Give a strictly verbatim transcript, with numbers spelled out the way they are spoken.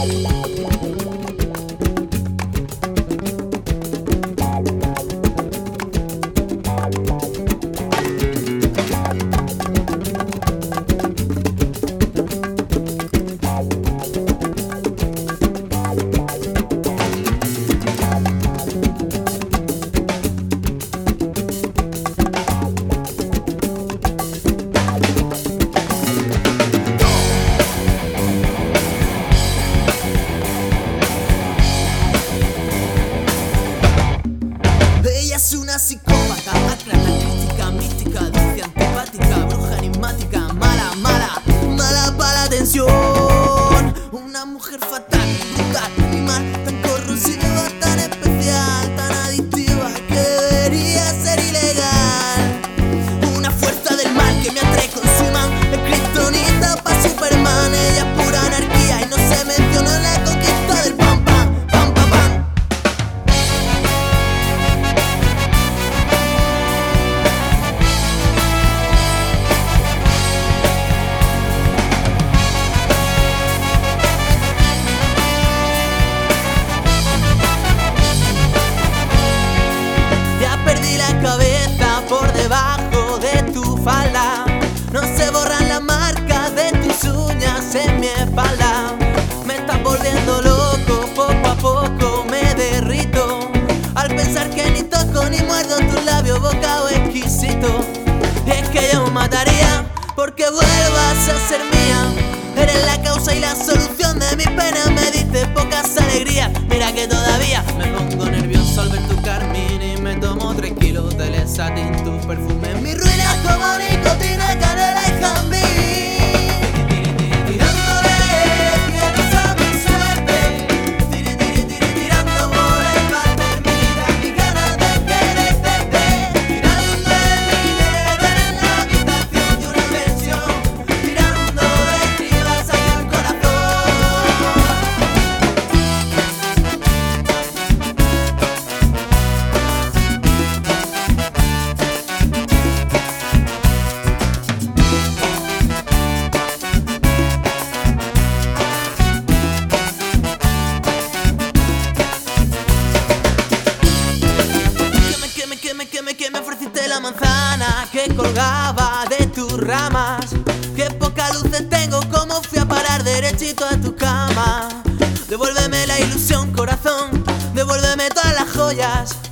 Es una psicópata, aclara, crítica, mística, dulce, antipática, bruja enigmática, mala, mala, mala para la atención. Una mujer fatal, brutal, animal, tan corrosiva, tan especial, tan adictiva que debería ser ilegal. Una fuerza del mal que me atrae con su man, es kriptonita pa' Superman. Ella es pura anarquía y no se menciona en la conquista del pam pam, pam pam pam. Perdí la cabeza por debajo de tu falda. No se borran las marcas de tus uñas en mi espalda. Me estás volviendo loco, poco a poco me derrito al pensar que ni toco ni muerdo tus labios, bocado exquisito. Y es que yo mataría porque vuelvas a ser mía. Eres la causa y la solución de mis penas, me diste pocas alegrías. Mira que todavía me pongo nervioso al ver tu carmín y me tomo tres kilos de Lesatin, tu perfume en mi ruina como nicotina, canela y jambín. Tirándole piedras a mi suerte, tiri, tiri, tiri, tirando por el váter, mira mi ganas de quererte. Tirando el dinero en la habitación de una pensión, tirando estribas hacia el corazón. Que me, que me, que me, que me ofreciste la manzana que colgaba de tus ramas. Qué poca luces tengo, cómo fui a parar derechito a tu cama. Devuélveme la ilusión, corazón, devuélveme todas las joyas.